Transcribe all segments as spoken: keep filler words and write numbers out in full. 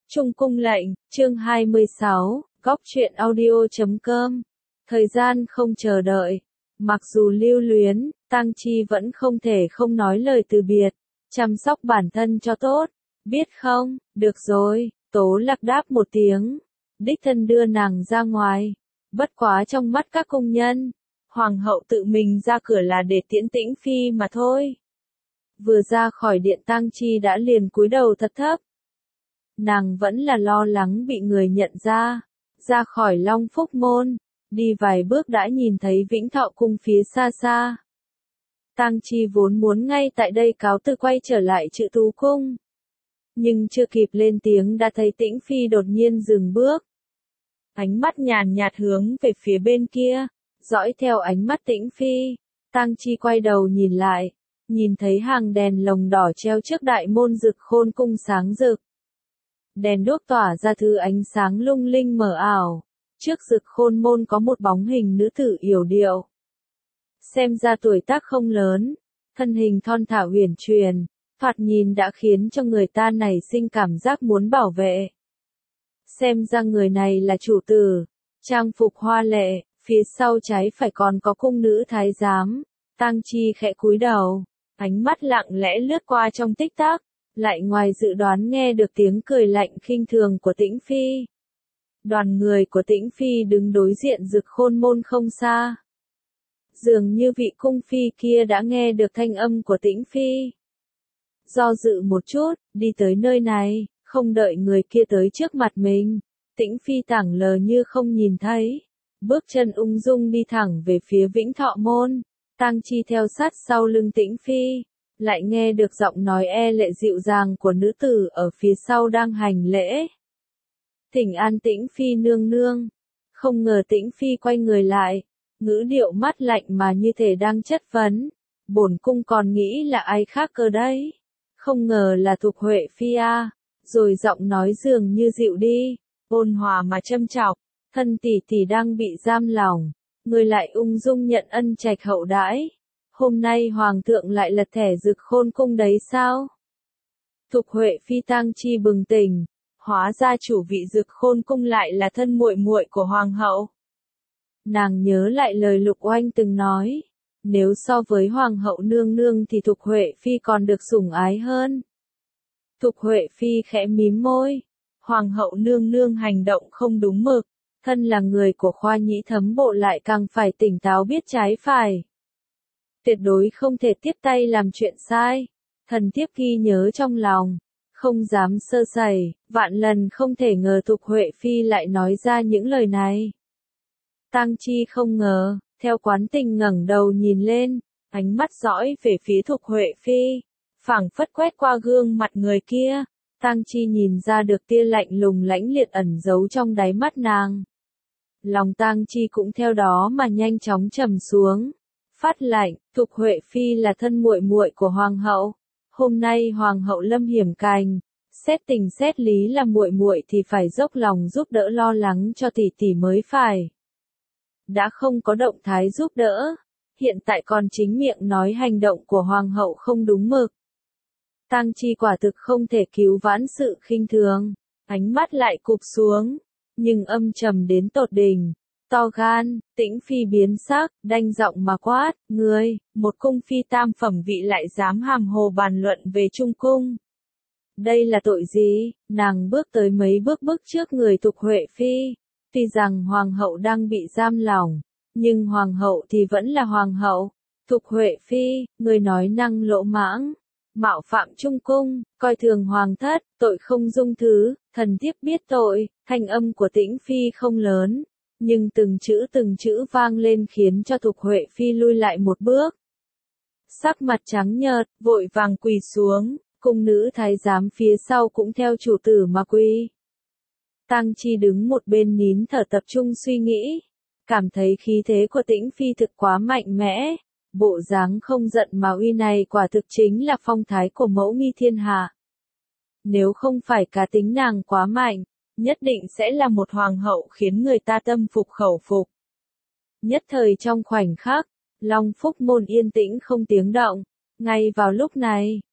Trung cung lệnh, chương hai mươi sáu, góc truyện audio chấm com. Thời gian không chờ đợi. Mặc dù lưu luyến, Tang Chi vẫn không thể không nói lời từ biệt. Chăm sóc bản thân cho tốt. Biết không, được rồi, Tố Lạc đáp một tiếng. Đích thân đưa nàng ra ngoài. Bất quá trong mắt các công nhân, Hoàng hậu tự mình ra cửa là để tiễn Tĩnh Phi mà thôi. Vừa ra khỏi điện Tang Chi đã liền cúi đầu thật thấp. Nàng vẫn là lo lắng bị người nhận ra. Ra khỏi Long Phúc Môn, đi vài bước đã nhìn thấy Vĩnh Thọ Cung phía xa xa. Tang Chi vốn muốn ngay tại đây cáo từ quay trở lại Trự Tú Cung. Nhưng chưa kịp lên tiếng đã thấy Tĩnh Phi đột nhiên dừng bước. Ánh mắt nhàn nhạt hướng về phía bên kia, dõi theo ánh mắt Tĩnh Phi. Tang Chi quay đầu nhìn lại, nhìn thấy hàng đèn lồng đỏ treo trước đại môn Dực Khôn Cung sáng rực. Đèn đuốc tỏa ra thứ ánh sáng lung linh mờ ảo. Trước Dực Khôn Môn có một bóng hình nữ tử yểu điệu. Xem ra tuổi tác không lớn, thân hình thon thả uyển chuyển, thoạt nhìn đã khiến cho người ta nảy sinh cảm giác muốn bảo vệ. Xem ra người này là chủ tử, trang phục hoa lệ, phía sau trái phải còn có cung nữ thái giám. Tang Chi khẽ cúi đầu, ánh mắt lặng lẽ lướt qua trong tích tắc. Lại ngoài dự đoán nghe được tiếng cười lạnh khinh thường của Tĩnh Phi. Đoàn người của Tĩnh Phi đứng đối diện Dực Khôn Môn không xa. Dường như vị cung phi kia đã nghe được thanh âm của Tĩnh Phi. Do dự một chút, đi tới nơi này, không đợi người kia tới trước mặt mình. Tĩnh Phi thẳng lờ như không nhìn thấy. Bước chân ung dung đi thẳng về phía Vĩnh Thọ Môn. Tang Chi theo sát sau lưng Tĩnh Phi. Lại nghe được giọng nói e lệ dịu dàng của nữ tử ở phía sau đang hành lễ. Thỉnh an Tĩnh Phi nương nương. Không ngờ Tĩnh Phi quay người lại, ngữ điệu mắt lạnh mà như thể đang chất vấn. Bổn cung còn nghĩ là ai khác cơ đấy. Không ngờ là Thục Huệ Phi a. Rồi giọng nói dường như dịu đi, ôn hòa mà châm chọc. Thân tỷ tỷ đang bị giam lỏng, người lại ung dung nhận ân trạch hậu đãi. Hôm nay Hoàng thượng lại lật thẻ Dực Khôn Cung đấy sao? Thục Huệ Phi Tang Chi bừng tỉnh, hóa ra chủ vị Dực Khôn Cung lại là thân muội muội của Hoàng hậu. Nàng nhớ lại lời Lục Oanh từng nói, nếu so với Hoàng hậu nương nương thì Thục Huệ Phi còn được sủng ái hơn. Thục Huệ Phi khẽ mím môi, Hoàng hậu nương nương hành động không đúng mực, thân là người của khoa nhĩ thấm bộ lại càng phải tỉnh táo biết trái phải. Tuyệt đối không thể tiếp tay làm chuyện sai. Thần thiếp ghi nhớ trong lòng, không dám sơ sẩy, vạn lần không thể ngờ Thục Huệ Phi lại nói ra những lời này. Tang Chi không ngờ, theo quán tình ngẩng đầu nhìn lên, ánh mắt dõi về phía Thục Huệ Phi, phảng phất quét qua gương mặt người kia. Tang Chi nhìn ra được tia lạnh lùng lãnh liệt ẩn giấu trong đáy mắt nàng. Lòng Tang Chi cũng theo đó mà nhanh chóng trầm xuống. Phát lạnh, Thục Huệ Phi là thân muội muội của Hoàng hậu. Hôm nay Hoàng hậu lâm hiểm cành, xét tình xét lý là muội muội thì phải dốc lòng giúp đỡ lo lắng cho tỷ tỷ mới phải. Đã không có động thái giúp đỡ, hiện tại còn chính miệng nói hành động của Hoàng hậu không đúng mực. Tang Chi quả thực không thể cứu vãn sự khinh thường, ánh mắt lại cụp xuống, nhưng âm trầm đến tột đỉnh. To gan, Tĩnh Phi biến sắc, đanh giọng mà quát, ngươi, một cung phi tam phẩm vị lại dám hàm hồ bàn luận về Trung cung. Đây là tội gì? Nàng bước tới mấy bước bước trước người Thục Huệ Phi. Tuy rằng Hoàng hậu đang bị giam lỏng, nhưng Hoàng hậu thì vẫn là Hoàng hậu. Thục Huệ Phi, người nói năng lỗ mãng, mạo phạm Trung cung, coi thường Hoàng thất, tội không dung thứ, thần thiếp biết tội. Thanh âm của Tĩnh Phi không lớn, nhưng từng chữ từng chữ vang lên khiến cho Thục Huệ Phi lui lại một bước. Sắc mặt trắng nhợt, vội vàng quỳ xuống, cung nữ thái giám phía sau cũng theo chủ tử mà quỳ. Tang Chi đứng một bên nín thở tập trung suy nghĩ, cảm thấy khí thế của Tĩnh Phi thực quá mạnh mẽ, bộ dáng không giận mà uy này quả thực chính là phong thái của mẫu nghi thiên hạ. Nếu không phải cá tính nàng quá mạnh, nhất định sẽ là một hoàng hậu khiến người ta tâm phục khẩu phục. Nhất thời trong khoảnh khắc, Long Phúc Môn yên tĩnh không tiếng động. Ngay vào lúc này,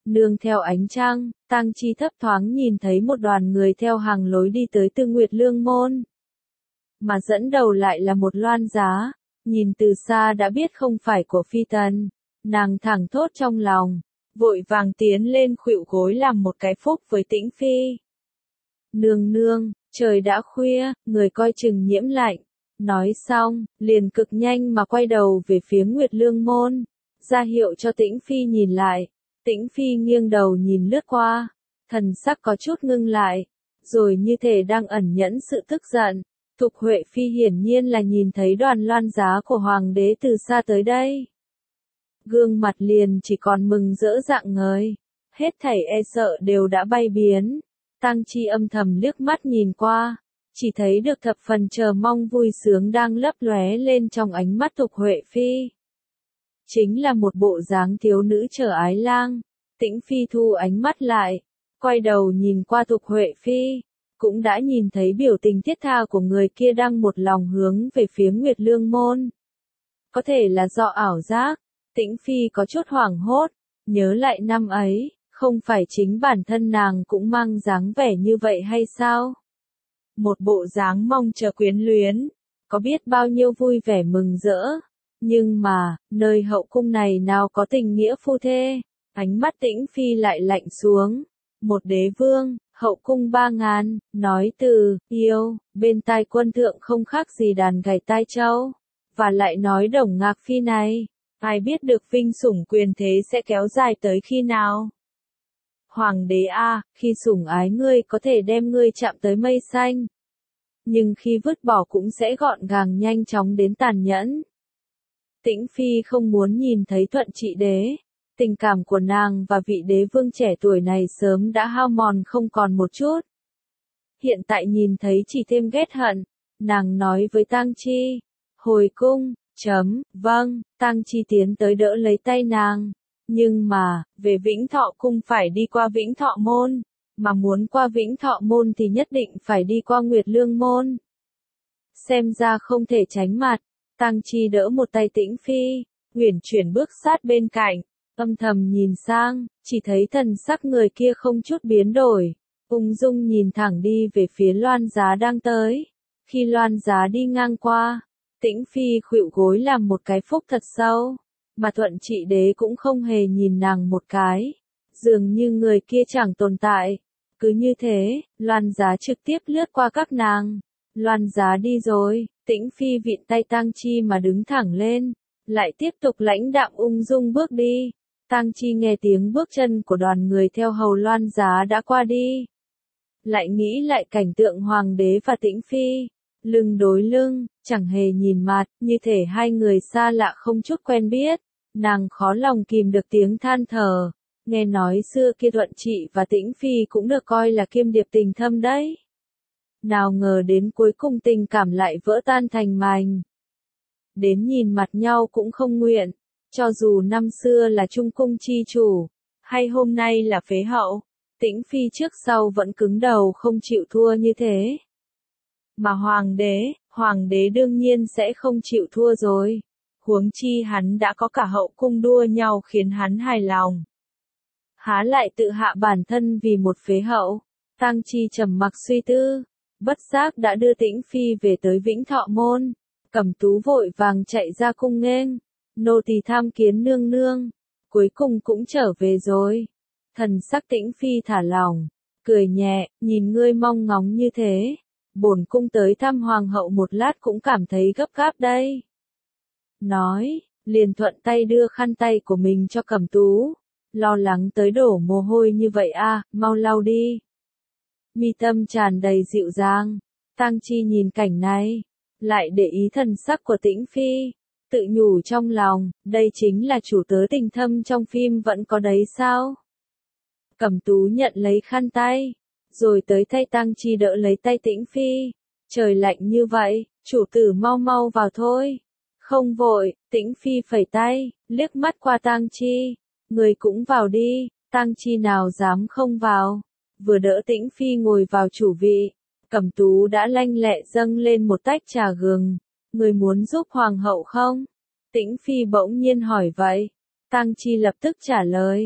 Nương theo ánh trăng, Tang Chi thấp thoáng nhìn thấy một đoàn người theo hàng lối đi tới Tư Nguyệt Lương môn. Mà dẫn đầu lại là một Loan Giá, nhìn từ xa đã biết không phải của Phi Tần. Nàng thẳng thốt trong lòng, vội vàng tiến lên khuỵu gối làm một cái phúc với Tĩnh Phi. Nương nương, trời đã khuya, người coi chừng nhiễm lạnh. Nói xong, liền cực nhanh mà quay đầu về phía Nguyệt Lương môn, ra hiệu cho Tĩnh Phi nhìn lại. Tĩnh Phi nghiêng đầu nhìn lướt qua, thần sắc có chút ngưng lại, rồi như thể đang ẩn nhẫn sự tức giận. Thục Huệ Phi hiển nhiên là nhìn thấy đoàn Loan Giá của Hoàng đế từ xa tới đây. Gương mặt liền chỉ còn mừng rỡ rạng ngời, hết thảy e sợ đều đã bay biến. Tang Chi âm thầm liếc mắt nhìn qua, chỉ thấy được thập phần chờ mong vui sướng đang lấp lóe lên trong ánh mắt Thục Huệ Phi. Chính là một bộ dáng thiếu nữ chờ ái lang. Tĩnh Phi thu ánh mắt lại, quay đầu nhìn qua Thục Huệ Phi, cũng đã nhìn thấy biểu tình thiết tha của người kia đang một lòng hướng về phía Nguyệt Lương môn. Có thể là do ảo giác, Tĩnh Phi có chút hoảng hốt, nhớ lại năm ấy, không phải chính bản thân nàng cũng mang dáng vẻ như vậy hay sao? Một bộ dáng mong chờ quyến luyến, có biết bao nhiêu vui vẻ mừng rỡ. Nhưng mà, nơi hậu cung này nào có tình nghĩa phu thê, ánh mắt Tĩnh Phi lại lạnh xuống. Một đế vương, hậu cung ba ngàn, nói từ, yêu, bên tai quân thượng không khác gì đàn gảy tai trâu. Và lại nói Đồng Ngạc Phi này, ai biết được vinh sủng quyền thế sẽ kéo dài tới khi nào. Hoàng đế a, khi sủng ái ngươi có thể đem ngươi chạm tới mây xanh. Nhưng khi vứt bỏ cũng sẽ gọn gàng nhanh chóng đến tàn nhẫn. Tĩnh Phi không muốn nhìn thấy Thuận Trị đế. Tình cảm của nàng và vị đế vương trẻ tuổi này sớm đã hao mòn không còn một chút. Hiện tại nhìn thấy chỉ thêm ghét hận. Nàng nói với Tang Chi, hồi cung, chấm, vâng. Tang Chi tiến tới đỡ lấy tay nàng. Nhưng mà, về Vĩnh Thọ cung phải đi qua Vĩnh Thọ môn. Mà muốn qua Vĩnh Thọ môn thì nhất định phải đi qua Nguyệt Lương môn. Xem ra không thể tránh mặt. Tang Chi đỡ một tay Tĩnh Phi, uyển chuyển bước sát bên cạnh, âm thầm nhìn sang, chỉ thấy thần sắc người kia không chút biến đổi, ung dung nhìn thẳng đi về phía Loan Giá đang tới. Khi Loan Giá đi ngang qua, Tĩnh Phi khuỵu gối làm một cái phúc thật sâu, mà Thuận Trị đế cũng không hề nhìn nàng một cái, dường như người kia chẳng tồn tại. Cứ như thế, Loan Giá trực tiếp lướt qua các nàng. Loan Giá đi rồi, Tĩnh Phi vịn tay Tang Chi mà đứng thẳng lên, lại tiếp tục lãnh đạm ung dung bước đi. Tang Chi nghe tiếng bước chân của đoàn người theo hầu Loan Giá đã qua đi. Lại nghĩ lại cảnh tượng Hoàng đế và Tĩnh Phi, lưng đối lưng, chẳng hề nhìn mặt, như thể hai người xa lạ không chút quen biết. Nàng khó lòng kìm được tiếng than thở, nghe nói xưa kia Thuận Trị và Tĩnh Phi cũng được coi là kiêm điệp tình thâm đấy. Nào ngờ đến cuối cùng tình cảm lại vỡ tan thành mảnh. Đến nhìn mặt nhau cũng không nguyện, cho dù năm xưa là trung cung chi chủ, hay hôm nay là phế hậu, Tĩnh Phi trước sau vẫn cứng đầu không chịu thua như thế. Mà hoàng đế, hoàng đế đương nhiên sẽ không chịu thua rồi, huống chi hắn đã có cả hậu cung đua nhau khiến hắn hài lòng. Há lại tự hạ bản thân vì một phế hậu. Tang Chi trầm mặc suy tư, bất giác đã đưa Tĩnh Phi về tới Vĩnh Thọ môn. Cẩm Tú vội vàng chạy ra cung nghênh, nô tỳ tham kiến nương nương, cuối cùng cũng trở về rồi. Thần sắc Tĩnh Phi thả lỏng, cười nhẹ, nhìn ngươi mong ngóng như thế, bổn cung tới thăm hoàng hậu một lát cũng cảm thấy gấp gáp đây. Nói, liền thuận tay đưa khăn tay của mình cho Cẩm Tú, lo lắng tới đổ mồ hôi như vậy à, mau lau đi. Mi tâm tràn đầy dịu dàng, Tang Chi nhìn cảnh này, lại để ý thần sắc của Tĩnh Phi, tự nhủ trong lòng, đây chính là chủ tớ tình thâm trong phim vẫn có đấy sao? Cẩm Tú nhận lấy khăn tay, rồi tới thay Tang Chi đỡ lấy tay Tĩnh Phi. Trời lạnh như vậy, chủ tử mau mau vào thôi. Không vội, Tĩnh Phi phẩy tay, liếc mắt qua Tang Chi, người cũng vào đi. Tang Chi nào dám không vào, vừa đỡ Tĩnh Phi ngồi vào chủ vị. Cẩm Tú đã lanh lẹ dâng lên một tách trà gừng. Người muốn giúp hoàng hậu không? Tĩnh Phi bỗng nhiên hỏi vậy. Tang Chi lập tức trả lời.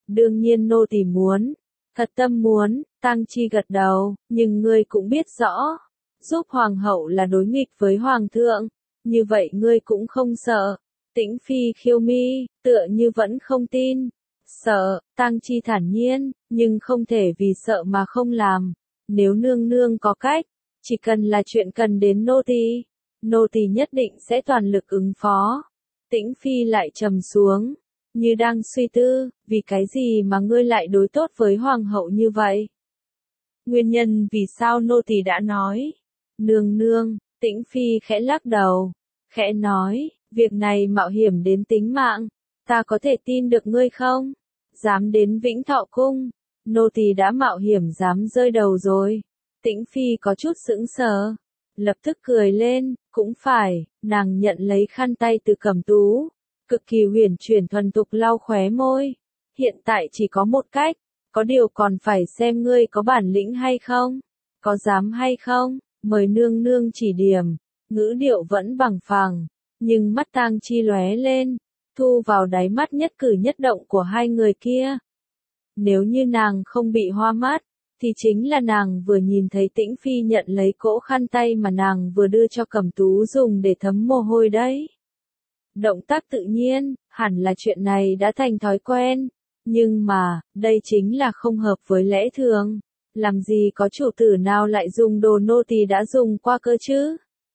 Đương nhiên nô tỳ muốn, thật tâm muốn, Tang Chi gật đầu, nhưng ngươi cũng biết rõ, giúp hoàng hậu là đối nghịch với hoàng thượng, như vậy ngươi cũng không sợ. Tĩnh Phi khiêu mi, tựa như vẫn không tin. Sợ, Tang Chi thản nhiên, nhưng không thể vì sợ mà không làm. Nếu nương nương có cách, chỉ cần là chuyện cần đến nô tỳ, nô tỳ nhất định sẽ toàn lực ứng phó. Tĩnh Phi lại trầm xuống, như đang suy tư, vì cái gì mà ngươi lại đối tốt với hoàng hậu như vậy? Nguyên nhân vì sao nô tỳ đã nói. Nương nương, Tĩnh Phi khẽ lắc đầu, khẽ nói, việc này mạo hiểm đến tính mạng, ta có thể tin được ngươi không? Dám đến Vĩnh Thọ Cung, nô tỳ đã mạo hiểm dám rơi đầu rồi. Tĩnh Phi có chút sững sờ, lập tức cười lên, cũng phải, nàng nhận lấy khăn tay từ Cẩm Tú, cực kỳ huyền chuyển thuần tục lau khóe môi. Hiện tại chỉ có một cách, có điều còn phải xem ngươi có bản lĩnh hay không, có dám hay không, mời nương nương chỉ điểm. Ngữ điệu vẫn bằng phẳng, nhưng mắt Tang Chi lóe lên, thu vào đáy mắt nhất cử nhất động của hai người kia. Nếu như nàng không bị hoa mắt, thì chính là nàng vừa nhìn thấy Tĩnh Phi nhận lấy cỗ khăn tay mà nàng vừa đưa cho Cẩm Tú dùng để thấm mồ hôi đấy. Động tác tự nhiên, hẳn là chuyện này đã thành thói quen, nhưng mà, đây chính là không hợp với lẽ thường. Làm gì có chủ tử nào lại dùng đồ nô tỳ đã dùng qua cơ chứ?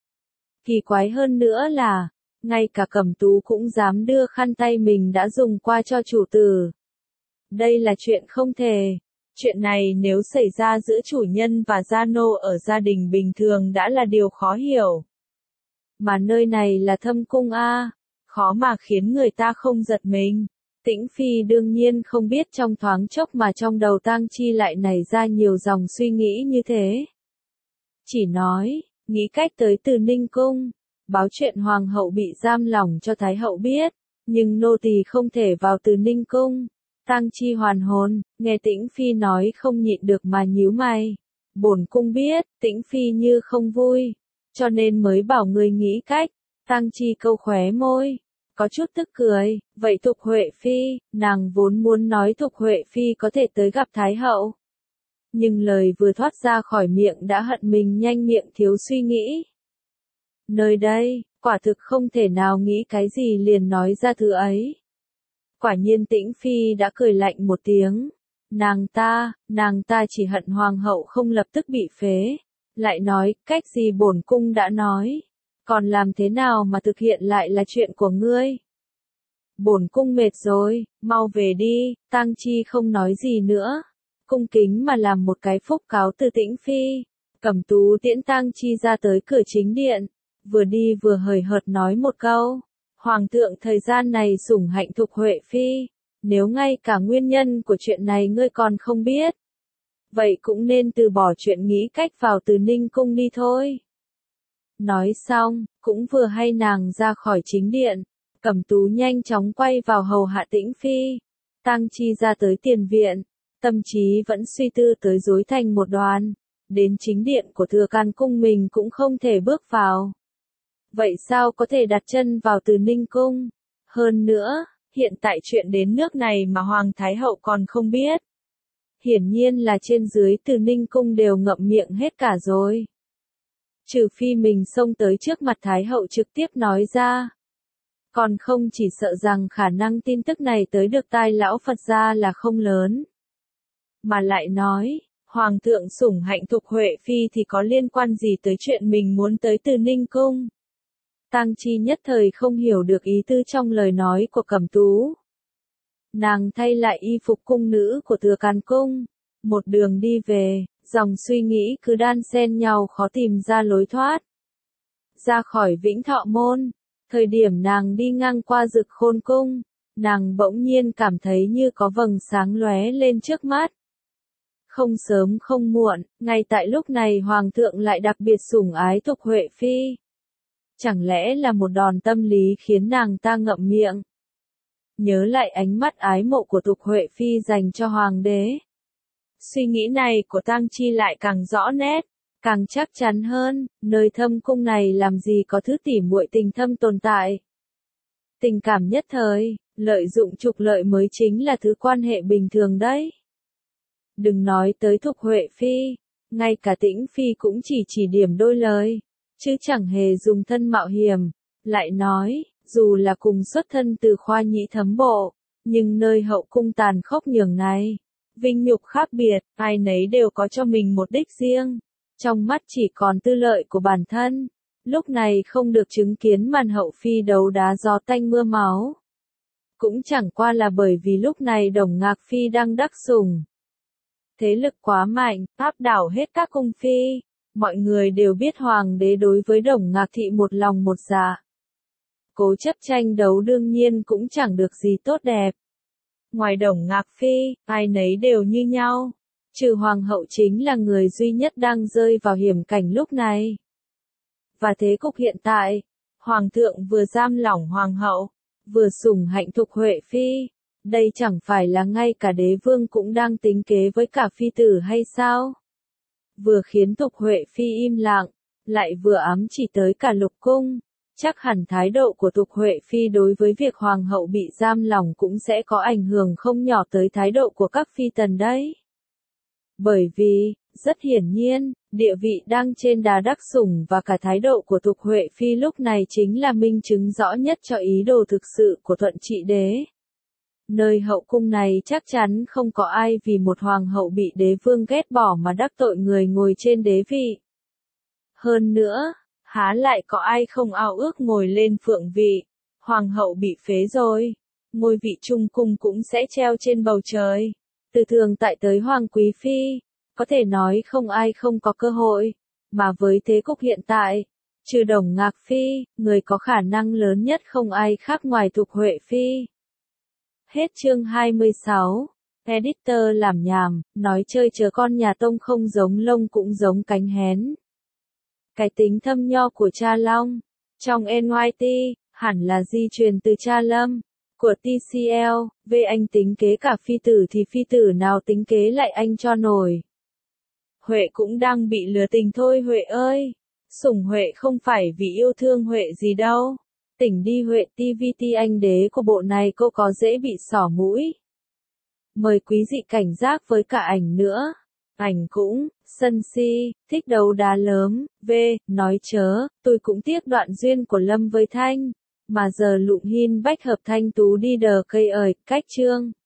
Kỳ quái hơn nữa là, ngay cả Cẩm Tú cũng dám đưa khăn tay mình đã dùng qua cho chủ tử. Đây là chuyện không thể. Chuyện này nếu xảy ra giữa chủ nhân và gia nô ở gia đình bình thường đã là điều khó hiểu. Mà nơi này là thâm cung a, khó mà khiến người ta không giật mình. Tĩnh Phi đương nhiên không biết trong thoáng chốc mà trong đầu Tang Chi lại nảy ra nhiều dòng suy nghĩ như thế. Chỉ nói, nghĩ cách tới Từ Ninh Cung, báo chuyện hoàng hậu bị giam lỏng cho thái hậu biết, nhưng nô tỳ không thể vào Từ Ninh Cung. Tang Chi hoàn hồn, nghe Tĩnh Phi nói không nhịn được mà nhíu mày. Bổn cung biết, Tĩnh Phi như không vui, cho nên mới bảo người nghĩ cách. Tang Chi câu khóe môi, có chút tức cười, vậy Thục Huệ Phi, nàng vốn muốn nói Thục Huệ Phi có thể tới gặp Thái hậu. Nhưng lời vừa thoát ra khỏi miệng đã hận mình nhanh miệng thiếu suy nghĩ. Nơi đây, quả thực không thể nào nghĩ cái gì liền nói ra thứ ấy. Quả nhiên Tĩnh Phi đã cười lạnh một tiếng. Nàng ta, nàng ta chỉ hận hoàng hậu không lập tức bị phế. Lại nói, cách gì bổn cung đã nói. Còn làm thế nào mà thực hiện lại là chuyện của ngươi. Bổn cung mệt rồi, mau về đi. Tang Chi không nói gì nữa. Cung kính mà làm một cái phúc cáo từ Tĩnh Phi. Cẩm Tú tiễn Tang Chi ra tới cửa chính điện. Vừa đi vừa hời hợt nói một câu. Hoàng thượng thời gian này sủng hạnh Thục Huệ Phi. Nếu ngay cả nguyên nhân của chuyện này ngươi còn không biết. Vậy cũng nên từ bỏ chuyện nghĩ cách vào Từ Ninh Cung đi thôi. Nói xong, cũng vừa hay nàng ra khỏi chính điện. Cẩm Tú nhanh chóng quay vào hầu hạ Tĩnh Phi. Tang Chi ra tới tiền viện. Tâm trí vẫn suy tư tới rối thành một đoàn. Đến chính điện của Thừa Can Cung mình cũng không thể bước vào. Vậy sao có thể đặt chân vào Từ Ninh Cung? Hơn nữa, hiện tại chuyện đến nước này mà Hoàng Thái Hậu còn không biết. Hiển nhiên là trên dưới Từ Ninh Cung đều ngậm miệng hết cả rồi. Trừ phi mình xông tới trước mặt Thái Hậu trực tiếp nói ra. Còn không chỉ sợ rằng khả năng tin tức này tới được tai lão Phật gia là không lớn. Mà lại nói, Hoàng thượng sủng hạnh Thục Huệ Phi thì có liên quan gì tới chuyện mình muốn tới Từ Ninh Cung? Tang Chi nhất thời không hiểu được ý tư trong lời nói của Cẩm Tú. Nàng thay lại y phục cung nữ của Thừa Can Cung. Một đường đi về, dòng suy nghĩ cứ đan xen nhau khó tìm ra lối thoát. Ra khỏi Vĩnh Thọ Môn, thời điểm nàng đi ngang qua Dực Khôn Cung, nàng bỗng nhiên cảm thấy như có vầng sáng lóe lên trước mắt. Không sớm không muộn, ngay tại lúc này Hoàng thượng lại đặc biệt sủng ái Thục Huệ Phi. Chẳng lẽ là một đòn tâm lý khiến nàng ta ngậm miệng? Nhớ lại ánh mắt ái mộ của Thục Huệ Phi dành cho Hoàng đế. Suy nghĩ này của Tang Chi lại càng rõ nét, càng chắc chắn hơn, nơi thâm cung này làm gì có thứ tỉ muội tình thâm tồn tại. Tình cảm nhất thời, Lợi dụng trục lợi mới chính là thứ quan hệ bình thường đấy. Đừng nói tới Thục Huệ Phi, ngay cả Tĩnh Phi cũng chỉ chỉ điểm đôi lời, chứ chẳng hề dùng thân mạo hiểm. Lại nói, dù là cùng xuất thân từ khoa nhĩ thấm bộ, nhưng nơi hậu cung tàn khốc nhường này, vinh nhục khác biệt, ai nấy đều có cho mình một đích riêng, trong mắt chỉ còn tư lợi của bản thân. Lúc này không được chứng kiến màn hậu phi đấu đá gió tanh mưa máu, cũng chẳng qua là bởi vì lúc này Đồng Ngạc Phi đang đắc sủng. Thế lực quá mạnh, áp đảo hết các cung phi. Mọi người đều biết hoàng đế đối với Đồng Ngạc Thị một lòng một dạ. Cố chấp tranh đấu đương nhiên cũng chẳng được gì tốt đẹp. Ngoài Đồng Ngạc Phi, ai nấy đều như nhau. Trừ hoàng hậu chính là người duy nhất đang rơi vào hiểm cảnh lúc này. Và thế cục hiện tại, hoàng thượng vừa giam lỏng hoàng hậu, vừa sủng hạnh Thục Huệ Phi. Đây chẳng phải là ngay cả đế vương cũng đang tính kế với cả phi tử hay sao? Vừa khiến Thục Huệ Phi im lặng, lại vừa ám chỉ tới cả lục cung. Chắc hẳn thái độ của Thục Huệ Phi đối với việc hoàng hậu bị giam lỏng cũng sẽ có ảnh hưởng không nhỏ tới thái độ của các phi tần đấy. Bởi vì, rất hiển nhiên, địa vị đang trên đà đắc sủng và cả thái độ của Thục Huệ Phi lúc này chính là minh chứng rõ nhất cho ý đồ thực sự của Thuận Trị Đế. Nơi hậu cung này chắc chắn không có ai vì một hoàng hậu bị đế vương ghét bỏ mà đắc tội người ngồi trên đế vị. Hơn nữa, há lại có ai không ao ước ngồi lên phượng vị. Hoàng hậu bị phế rồi, ngôi vị trung cung cũng sẽ treo trên bầu trời. Từ thường tại tới Hoàng Quý Phi, có thể nói không ai không có cơ hội, mà với thế cục hiện tại, trừ Đồng Ngạc Phi, người có khả năng lớn nhất không ai khác ngoài Thục Huệ Phi. Hết chương hai mươi sáu. Editor làm nhảm, nói chơi chớ con nhà Tông không giống lông cũng giống cánh hén. Cái tính thâm nho của cha Long, trong en i tê, hẳn là di truyền từ cha Lâm. Của tê xê lờ, về anh tính kế cả phi tử thì phi tử nào tính kế lại anh cho nổi. Huệ cũng đang bị lừa tình thôi Huệ ơi. Sủng Huệ không phải vì yêu thương Huệ gì đâu. Tỉnh đi Huệ ti vi ti anh đế của bộ này cô có dễ bị xỏ mũi. Mời quý vị cảnh giác với cả ảnh nữa. Ảnh cũng, sân si, thích đấu đá lớn, v, nói chớ, tôi cũng tiếc đoạn duyên của Lâm với Thanh. Mà giờ lụng hin bách hợp thanh tú đi đờ cây ời, cách chương.